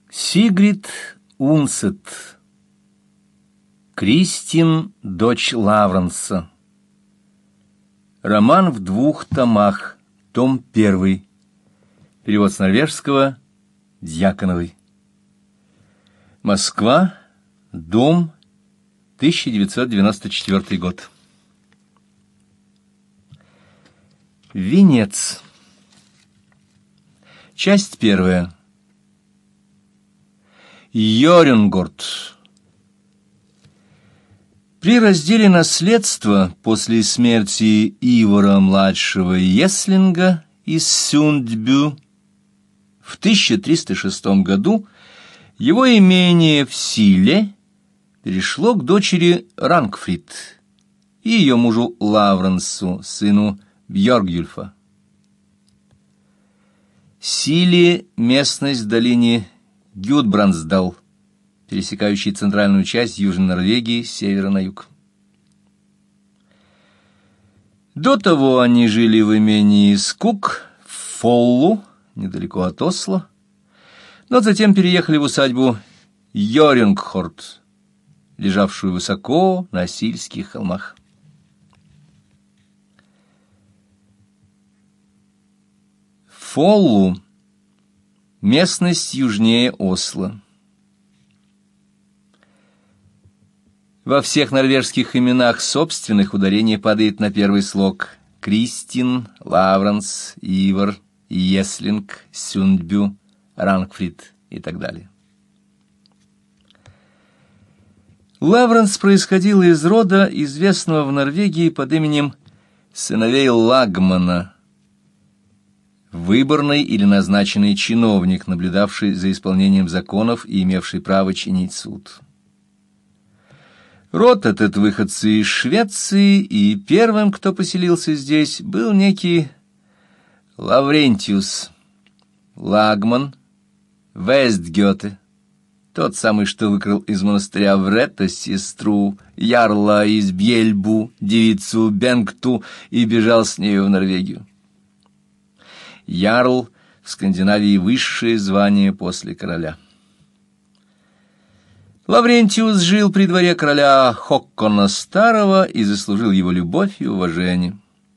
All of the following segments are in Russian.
Сигрид Унсет. Кристин, дочь Лавренса. Роман в 2 томах. Том 1. Перевод с норвежского Дьяконовой. Москва. Дом. 1994 год. Венец. Часть 1. Йорунгорд. При разделе наследства после смерти Ивара-младшего Еслинга из Сюндбю в 1306 году его имение в Силе перешло к дочери Рангфрид и ее мужу Лавренсу, сыну Бьоргюльфа. Силе — местность в долине Гюдбрандсдал, пересекающий центральную часть Южной Норвегии с севера на юг. До того они жили в имении Скук в Фоллу, недалеко от Осло, но затем переехали в усадьбу Йорунгхорд, лежавшую высоко на Сильских холмах. Фоллу — местность южнее Осло. Во всех норвежских именах собственных ударение падает на первый слог: Кристин, Лавренс, Ивар, Еслинг, Сюндбю, Рангфрид и так далее. Лавренс происходил из рода, известного в Норвегии под именем сыновей Лагмана, выборный или назначенный чиновник, наблюдавший за исполнением законов и имевший право чинить суд. Род этот выходцы из Швеции, и первым, кто поселился здесь, был некий Лаврентиус Лагман Вестгёте, тот самый, что выкрал из монастыря Врета сестру ярла из Бьельбу, девицу Бенгту, и бежал с нею в Норвегию. Ярл в Скандинавии высшее звание после короля. Лаврентиус жил при дворе короля Хоккона Старого и заслужил его любовь и уважение.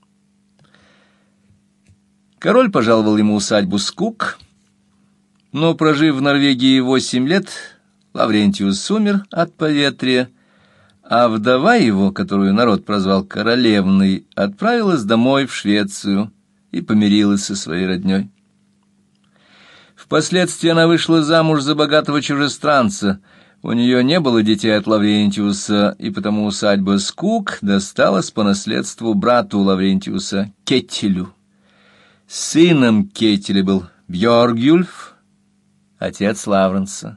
Король пожаловал ему усадьбу Скук, но, прожив в Норвегии 8 лет, Лаврентиус умер от поветрия, а вдова его, которую народ прозвал королевной, отправилась домой в Швецию и помирилась со своей роднёй. Впоследствии она вышла замуж за богатого чужестранца. У нее не было детей от Лаврентиуса, и потому усадьба Скук досталась по наследству брату Лаврентиуса Кеттелю. Сыном Кеттеля был Бьоргюльф, отец Лавренса.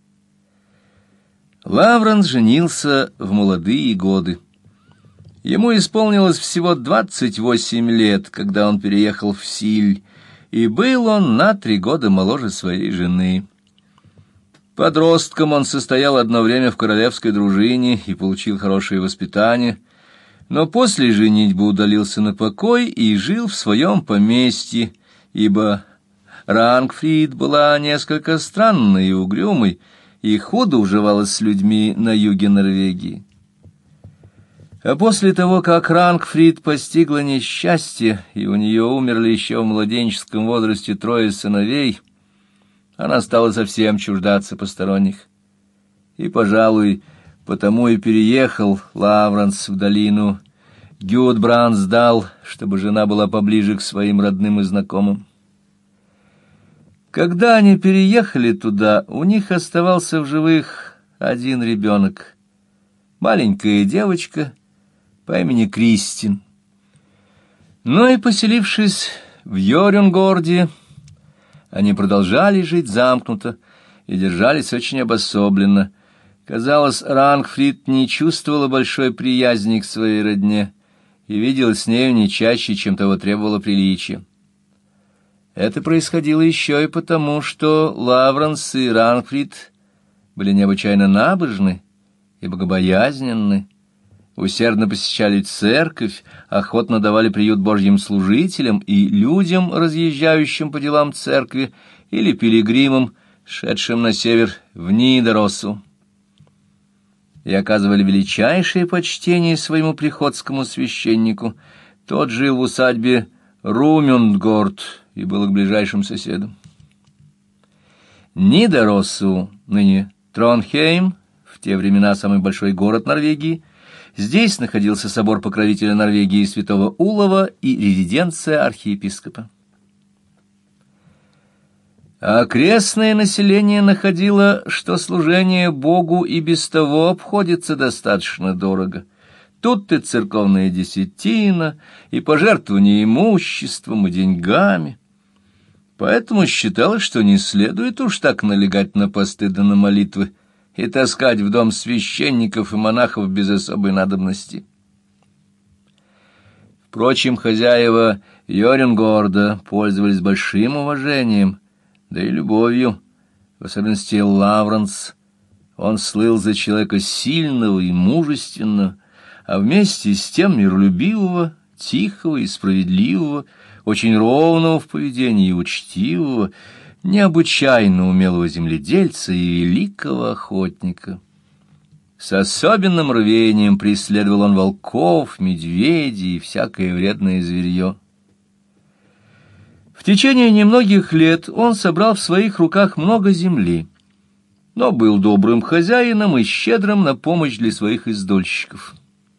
Лавренс женился в молодые годы. Ему исполнилось всего 28 лет, когда он переехал в Силь, и был он на 3 года моложе своей жены. Подростком он состоял одно время в королевской дружине и получил хорошее воспитание, но после женитьбы удалился на покой и жил в своем поместье, ибо Рангфрид была несколько странной и угрюмой, и худо уживалась с людьми на юге Норвегии. А после того, как Рангфрид постигла несчастье, и у нее умерли еще в младенческом возрасте 3 сыновей, она стала совсем чуждаться посторонних. И, пожалуй, потому и переехал Лавренс в долину Гюдбрандсдал, чтобы жена была поближе к своим родным и знакомым. Когда они переехали туда, у них оставался в живых один ребенок, маленькая девочка по имени Кристин. Но и поселившись в Йорунгорде, они продолжали жить замкнуто и держались очень обособленно. Казалось, Рангфрид не чувствовала большой приязни к своей родне и виделась с нею не чаще, чем того требовало приличие. Это происходило еще и потому, что Лавренс и Рангфрид были необычайно набожны и богобоязненны, усердно посещали церковь, охотно давали приют Божьим служителям и людям, разъезжающим по делам церкви, или пилигримам, шедшим на север в Нидороссу, и оказывали величайшее почтение своему приходскому священнику. Тот жил в усадьбе Румюндгорд и был их ближайшим соседом. Нидороссу, ныне Тронхейм, в те времена самый большой город Норвегии. Здесь находился собор покровителя Норвегии святого Улова и резиденция архиепископа. А окрестное население находило, что служение Богу и без того обходится достаточно дорого. Тут и церковная десятина, и пожертвование имуществом, и деньгами. Поэтому считалось, что не следует уж так налегать на посты да на молитвы и таскать в дом священников и монахов без особой надобности. Впрочем, хозяева Йорингорда пользовались большим уважением, да и любовью, в особенности Лавренс. Он слыл за человека сильного и мужественного, а вместе с тем миролюбивого, тихого и справедливого, очень ровного в поведении и учтивого, необычайно умелого земледельца и великого охотника. С особенным рвением преследовал он волков, медведей и всякое вредное зверье. В течение немногих лет он собрал в своих руках много земли, но был добрым хозяином и щедрым на помощь для своих издольщиков.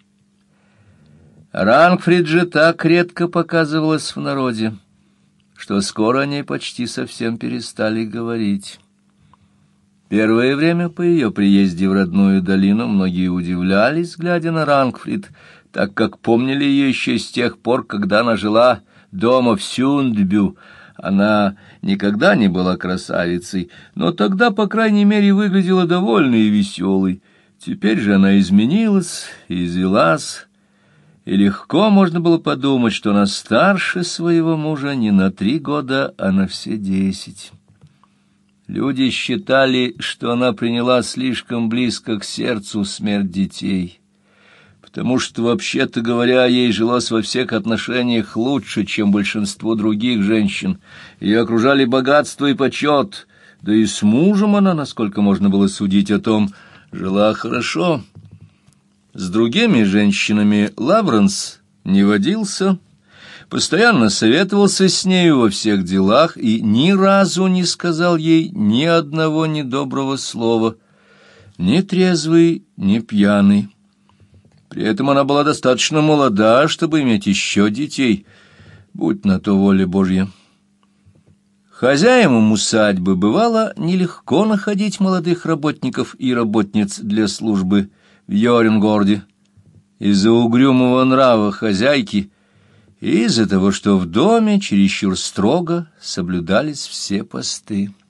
Рангфрид же так редко показывалась в народе, что скоро о ней почти совсем перестали говорить. Первое время по ее приезде в родную долину многие удивлялись, глядя на Рангфрид, так как помнили ее еще с тех пор, когда она жила дома в Сюндбю. Она никогда не была красавицей, но тогда, по крайней мере, выглядела довольной и веселой. Теперь же она изменилась и извелась, и легко можно было подумать, что она старше своего мужа не на 3 года, а на все 10. Люди считали, что она приняла слишком близко к сердцу смерть детей, потому что, вообще-то говоря, ей жилось во всех отношениях лучше, чем большинство других женщин. Ее окружали богатство и почет, да и с мужем она, насколько можно было судить о том, жила хорошо. С другими женщинами Лавренс не водился, постоянно советовался с нею во всех делах и ни разу не сказал ей ни одного недоброго слова, ни трезвый, ни пьяный. При этом она была достаточно молода, чтобы иметь еще детей, будь на то воля Божья. Хозяевам усадьбы бывало нелегко находить молодых работников и работниц для службы в Йорингорде из-за угрюмого нрава хозяйки и из-за того, что в доме чересчур строго соблюдались все посты.